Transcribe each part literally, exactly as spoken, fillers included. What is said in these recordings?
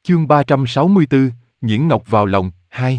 Chương ba trăm sáu mươi tư, Nhiễn Ngọc vào lòng, hai.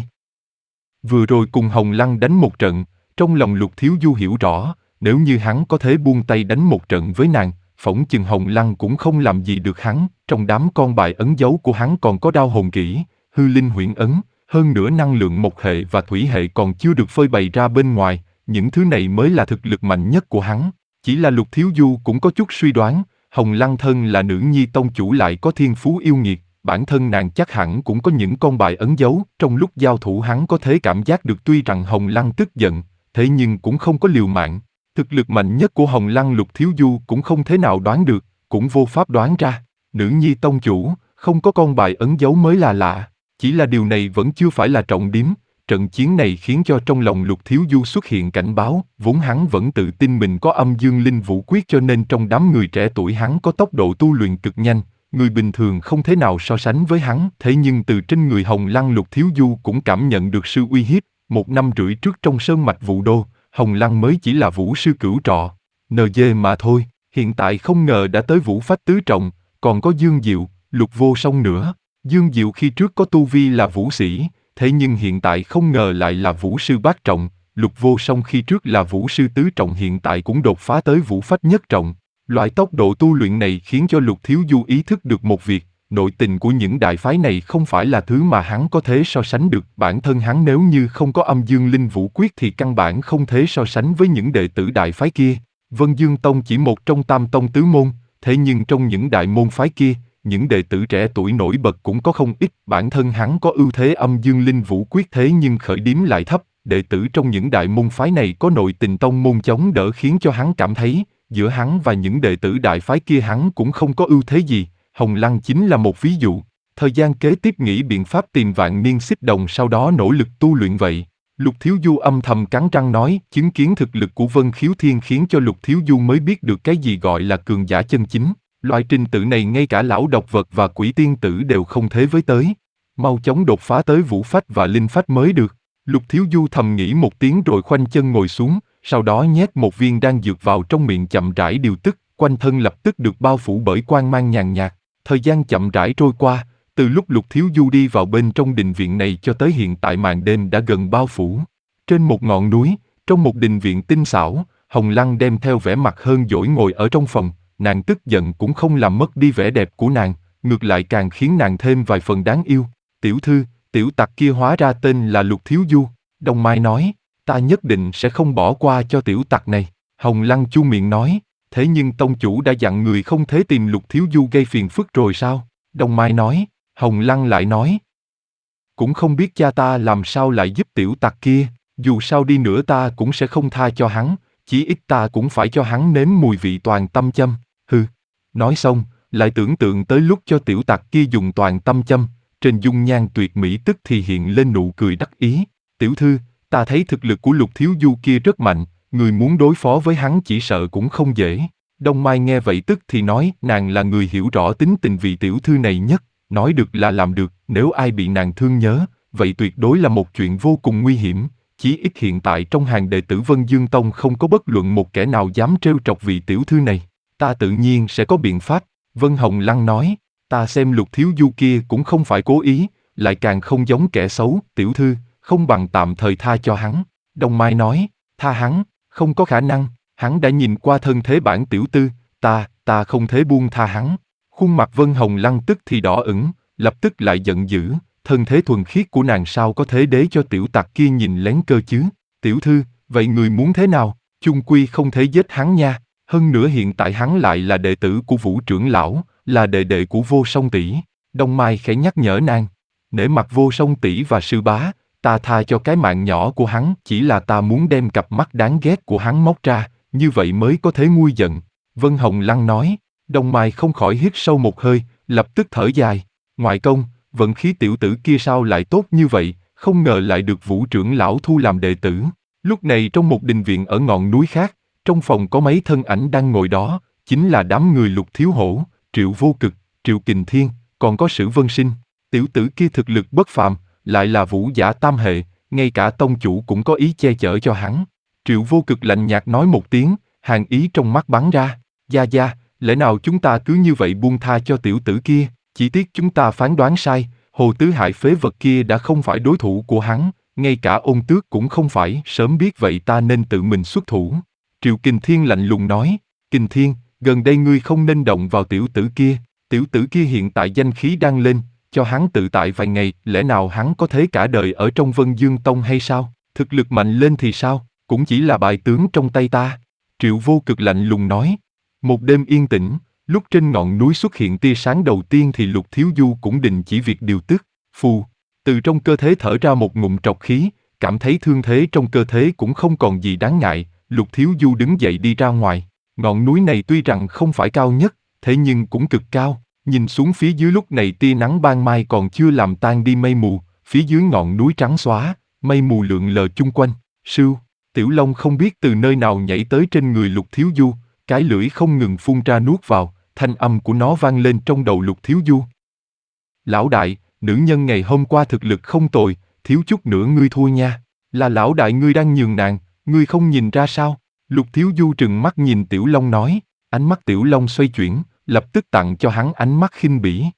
Vừa rồi cùng Hồng Lăng đánh một trận, trong lòng Lục Thiếu Du hiểu rõ, nếu như hắn có thể buông tay đánh một trận với nàng, phỏng chừng Hồng Lăng cũng không làm gì được hắn, trong đám con bài ấn dấu của hắn còn có đao hồn kỹ, hư linh huyễn ấn, hơn nữa năng lượng mộc hệ và thủy hệ còn chưa được phơi bày ra bên ngoài, những thứ này mới là thực lực mạnh nhất của hắn. Chỉ là Lục Thiếu Du cũng có chút suy đoán, Hồng Lăng thân là nữ nhi tông chủ lại có thiên phú yêu nghiệt, bản thân nàng chắc hẳn cũng có những con bài ấn dấu, trong lúc giao thủ hắn có thể cảm giác được tuy rằng Hồng Lăng tức giận, thế nhưng cũng không có liều mạng. Thực lực mạnh nhất của Hồng Lăng Lục Thiếu Du cũng không thể nào đoán được, cũng vô pháp đoán ra. Nữ nhi tông chủ, không có con bài ấn dấu mới là lạ, chỉ là điều này vẫn chưa phải là trọng điểm. Trận chiến này khiến cho trong lòng Lục Thiếu Du xuất hiện cảnh báo, vốn hắn vẫn tự tin mình có âm dương linh vũ quyết cho nên trong đám người trẻ tuổi hắn có tốc độ tu luyện cực nhanh, người bình thường không thể nào so sánh với hắn. Thế nhưng từ trên người Hồng Lăng Lục Thiếu Du cũng cảm nhận được sự uy hiếp. Một năm rưỡi trước trong sơn mạch Vũ Đô, Hồng Lăng mới chỉ là vũ sư cửu trọ, en giê mà thôi, hiện tại không ngờ đã tới vũ phách tứ trọng, còn có Dương Diệu, Lục Vô Song nữa. Dương Diệu khi trước có tu vi là vũ sĩ, thế nhưng hiện tại không ngờ lại là vũ sư bát trọng, Lục Vô Song khi trước là vũ sư tứ trọng hiện tại cũng đột phá tới vũ phách nhất trọng. Loại tốc độ tu luyện này khiến cho Lục Thiếu Du ý thức được một việc, nội tình của những đại phái này không phải là thứ mà hắn có thể so sánh được. Bản thân hắn nếu như không có âm dương linh vũ quyết thì căn bản không thể so sánh với những đệ tử đại phái kia. Vân Dương Tông chỉ một trong tam tông tứ môn, thế nhưng trong những đại môn phái kia, những đệ tử trẻ tuổi nổi bật cũng có không ít. Bản thân hắn có ưu thế âm dương linh vũ quyết thế nhưng khởi điểm lại thấp, đệ tử trong những đại môn phái này có nội tình tông môn chống đỡ khiến cho hắn cảm thấy, giữa hắn và những đệ tử đại phái kia hắn cũng không có ưu thế gì. Hồng Lăng chính là một ví dụ. Thời gian kế tiếp nghĩ biện pháp tìm vạn niên xích đồng sau đó nỗ lực tu luyện vậy. Lục Thiếu Du âm thầm cắn răng nói, chứng kiến thực lực của Vân Khiếu Thiên khiến cho Lục Thiếu Du mới biết được cái gì gọi là cường giả chân chính. Loại trình tự này ngay cả lão độc vật và quỷ tiên tử đều không thế với tới. Mau chóng đột phá tới vũ phách và linh phách mới được. Lục Thiếu Du thầm nghĩ một tiếng rồi khoanh chân ngồi xuống, sau đó nhét một viên đan dược vào trong miệng chậm rãi điều tức, quanh thân lập tức được bao phủ bởi quang mang nhàn nhạt. Thời gian chậm rãi trôi qua, từ lúc Lục Thiếu Du đi vào bên trong đình viện này cho tới hiện tại màn đêm đã gần bao phủ. Trên một ngọn núi, trong một đình viện tinh xảo, Hồng Lăng đem theo vẻ mặt hơn dỗi ngồi ở trong phòng, nàng tức giận cũng không làm mất đi vẻ đẹp của nàng, ngược lại càng khiến nàng thêm vài phần đáng yêu. Tiểu thư, tiểu tặc kia hóa ra tên là Lục Thiếu Du. Đông Mai nói, ta nhất định sẽ không bỏ qua cho tiểu tặc này. Hồng Lăng chu miệng nói, thế nhưng tông chủ đã dặn người không thể tìm Lục Thiếu Du gây phiền phức rồi sao? Đông Mai nói. Hồng Lăng lại nói, cũng không biết cha ta làm sao lại giúp tiểu tặc kia, dù sao đi nữa ta cũng sẽ không tha cho hắn, chí ít ta cũng phải cho hắn nếm mùi vị toàn tâm châm. Hừ. Nói xong, lại tưởng tượng tới lúc cho tiểu tặc kia dùng toàn tâm châm, trên dung nhan tuyệt mỹ tức thì hiện lên nụ cười đắc ý. Tiểu thư, ta thấy thực lực của Lục Thiếu Du kia rất mạnh, người muốn đối phó với hắn chỉ sợ cũng không dễ. Đông Mai nghe vậy tức thì nói, nàng là người hiểu rõ tính tình vị tiểu thư này nhất, nói được là làm được, nếu ai bị nàng thương nhớ, vậy tuyệt đối là một chuyện vô cùng nguy hiểm. Chí ít hiện tại trong hàng đệ tử Vân Dương Tông không có bất luận một kẻ nào dám trêu chọc vị tiểu thư này. Ta tự nhiên sẽ có biện pháp. Vân Hồng Lăng nói, ta xem Lục Thiếu Du kia cũng không phải cố ý, lại càng không giống kẻ xấu. Tiểu thư, không bằng tạm thời tha cho hắn. Đông Mai nói, tha hắn, không có khả năng, hắn đã nhìn qua thân thế bản tiểu tư, ta, ta không thể buông tha hắn. Khuôn mặt Vân Hồng Lăng tức thì đỏ ửng, lập tức lại giận dữ, thân thế thuần khiết của nàng sao có thể để cho tiểu tặc kia nhìn lén cơ chứ? Tiểu thư, vậy người muốn thế nào? Chung quy không thể giết hắn nha, hơn nữa hiện tại hắn lại là đệ tử của Vũ trưởng lão, là đệ đệ của Vô Song tỷ. Đông Mai khẽ nhắc nhở nàng, nể mặt Vô Song tỷ và sư bá, ta tha cho cái mạng nhỏ của hắn, chỉ là ta muốn đem cặp mắt đáng ghét của hắn móc ra, như vậy mới có thể nguôi giận. Vân Hồng Lăng nói. Đông Mai không khỏi hít sâu một hơi, lập tức thở dài. Ngoại công, vận khí tiểu tử kia sao lại tốt như vậy, không ngờ lại được Vũ trưởng lão thu làm đệ tử. Lúc này trong một đình viện ở ngọn núi khác, trong phòng có mấy thân ảnh đang ngồi đó, chính là đám người Lục Thiếu Hổ, Triệu Vô Cực, Triệu Kình Thiên, còn có Sử Vân Sinh. Tiểu tử kia thực lực bất phàm, lại là vũ giả tam hệ, ngay cả tông chủ cũng có ý che chở cho hắn. Triệu Vô Cực lạnh nhạt nói một tiếng, hàn ý trong mắt bắn ra. Gia Gia, lẽ nào chúng ta cứ như vậy buông tha cho tiểu tử kia? Chỉ tiếc chúng ta phán đoán sai, Hồ Tứ Hải phế vật kia đã không phải đối thủ của hắn, ngay cả Ôn Tước cũng không phải, sớm biết vậy ta nên tự mình xuất thủ. Triệu Kình Thiên lạnh lùng nói, Kình Thiên, gần đây ngươi không nên động vào tiểu tử kia, tiểu tử kia hiện tại danh khí đang lên, cho hắn tự tại vài ngày, lẽ nào hắn có thế cả đời ở trong Vân Dương Tông hay sao? Thực lực mạnh lên thì sao, cũng chỉ là bài tướng trong tay ta. Triệu Vô Cực lạnh lùng nói. Một đêm yên tĩnh, lúc trên ngọn núi xuất hiện tia sáng đầu tiên thì Lục Thiếu Du cũng đình chỉ việc điều tức. Phù, từ trong cơ thể thở ra một ngụm trọc khí, cảm thấy thương thế trong cơ thể cũng không còn gì đáng ngại, Lục Thiếu Du đứng dậy đi ra ngoài. Ngọn núi này tuy rằng không phải cao nhất, thế nhưng cũng cực cao, nhìn xuống phía dưới lúc này tia nắng ban mai còn chưa làm tan đi mây mù, phía dưới ngọn núi trắng xóa, mây mù lượn lờ chung quanh. Sưu, Tiểu Long không biết từ nơi nào nhảy tới trên người Lục Thiếu Du, cái lưỡi không ngừng phun ra nuốt vào, thanh âm của nó vang lên trong đầu Lục Thiếu Du. Lão đại, nữ nhân ngày hôm qua thực lực không tồi, thiếu chút nữa ngươi thua nha. Là lão đại ngươi đang nhường nàng, ngươi không nhìn ra sao? Lục Thiếu Du trừng mắt nhìn Tiểu Long nói, ánh mắt Tiểu Long xoay chuyển, lập tức tặng cho hắn ánh mắt khinh bỉ.